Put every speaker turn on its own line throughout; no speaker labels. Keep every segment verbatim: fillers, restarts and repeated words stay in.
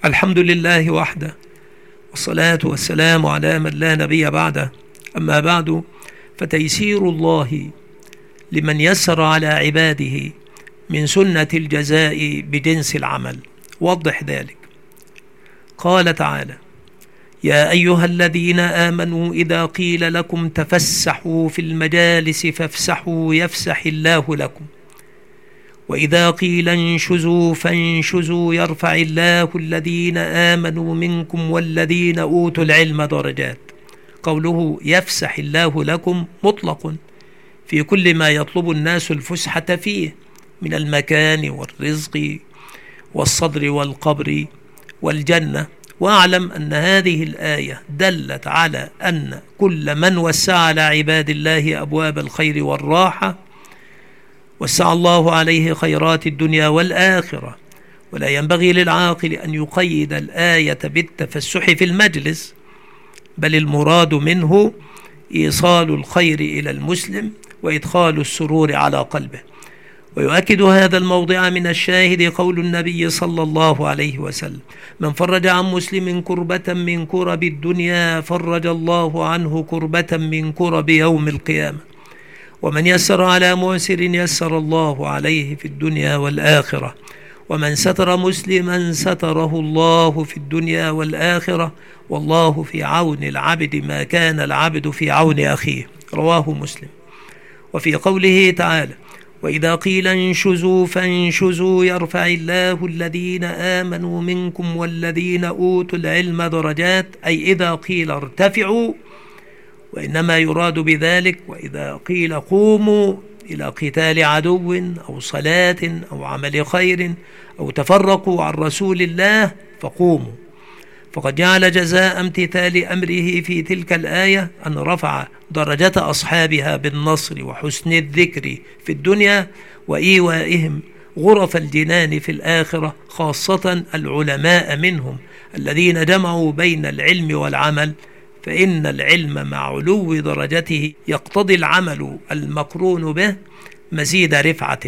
الحمد لله وحده، والصلاة والسلام على من لا نبي بعده. أما بعد، فتيسير الله لمن يسر على عباده من سنة الجزاء بجنس العمل. وضح ذلك. قال تعالى: يا أيها الذين آمنوا إذا قيل لكم تفسحوا في المجالس فافسحوا يفسح الله لكم، وإذا قيل انشزوا فانشزوا يرفع الله الذين آمنوا منكم والذين أوتوا العلم درجات. قوله يفسح الله لكم مطلق في كل ما يطلب الناس الفسحة فيه من المكان والرزق والصدر والقبر والجنة. وأعلم أن هذه الآية دلت على أن كل من وسع على عباد الله أبواب الخير والراحة وسع الله عليه خيرات الدنيا والآخرة. ولا ينبغي للعاقل أن يقيد الآية بالتفسح في المجلس، بل المراد منه إيصال الخير إلى المسلم وإدخال السرور على قلبه. ويؤكد هذا الموضع من الشاهد قول النبي صلى الله عليه وسلم: من فرج عن مسلم كربة من كرب الدنيا فرج الله عنه كربة من كرب يوم القيامة، ومن يسر على معسر يسر الله عليه في الدنيا والآخرة، ومن ستر مسلما ستره الله في الدنيا والآخرة، والله في عون العبد ما كان العبد في عون أخيه. رواه مسلم. وفي قوله تعالى: وإذا قيل انشزوا فانشزوا يرفع الله الذين آمنوا منكم والذين أوتوا العلم درجات، أي إذا قيل ارتفعوا، وإنما يراد بذلك وإذا قيل قوموا إلى قتال عدو أو صلاة أو عمل خير أو تفرقوا عن رسول الله فقوموا. فقد جعل جزاء امتثال أمره في تلك الآية أن رفع درجة أصحابها بالنصر وحسن الذكر في الدنيا وإيوائهم غرف الجنان في الآخرة، خاصة العلماء منهم الذين جمعوا بين العلم والعمل، فإن العلم مع علو درجته يقتضي العمل المقرون به مزيد رفعة.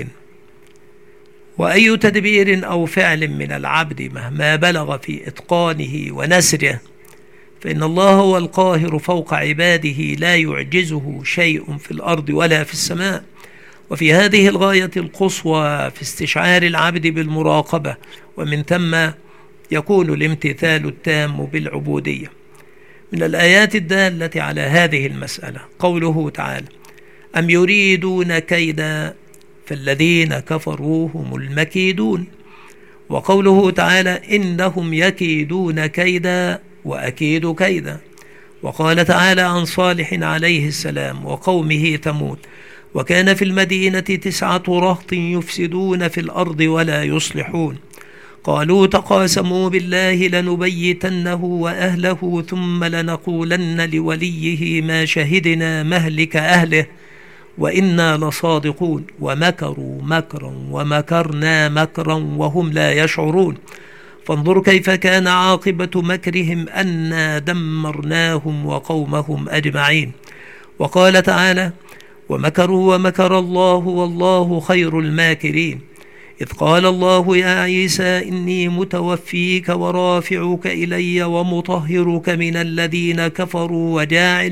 وأي تدبير أو فعل من العبد مهما بلغ في إتقانه ونسره، فإن الله هو القاهر فوق عباده لا يعجزه شيء في الأرض ولا في السماء. وفي هذه الغاية القصوى في استشعار العبد بالمراقبة، ومن ثم يكون الامتثال التام بالعبودية. من الآيات الدالة على هذه المسألة قوله تعالى: أم يريدون كيدا فالذين كفروا هم المكيدون. وقوله تعالى: إنهم يكيدون كيدا وأكيد كيدا. وقال تعالى عن صالح عليه السلام وقومه ثمود: وكان في المدينة تسعة رهط يفسدون في الأرض ولا يصلحون، قالوا تقاسموا بالله لنبيتنه وأهله ثم لنقولن لوليه ما شهدنا مهلك أهله وإنا لصادقون، ومكروا مكرا ومكرنا مكرا وهم لا يشعرون، فانظر كيف كان عاقبة مكرهم أنا دمرناهم وقومهم أجمعين. وقال تعالى: ومكروا ومكر الله والله خير الماكرين، إذ قال الله يا عيسى إني متوفيك ورافعك إلي ومطهرك من الذين كفروا وجاعل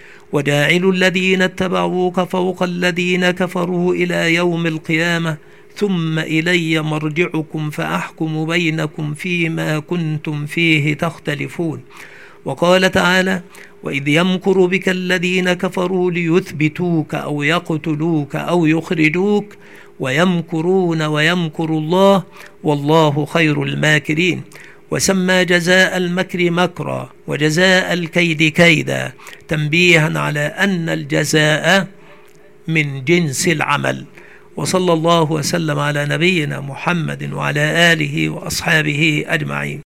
وجاعل الذين اتبعوك فوق الذين كفروا إلى يوم القيامة ثم إلي مرجعكم فأحكم بينكم فيما كنتم فيه تختلفون. وقال تعالى: وإذ يمكر بك الذين كفروا ليثبتوك أو يقتلوك أو يخرجوك ويمكرون ويمكر الله والله خير الماكرين. وسمى جزاء المكر مكرا وجزاء الكيد كيدا، تنبيها على أن الجزاء من جنس العمل. وصلى الله وسلم على نبينا محمد وعلى آله وأصحابه أجمعين.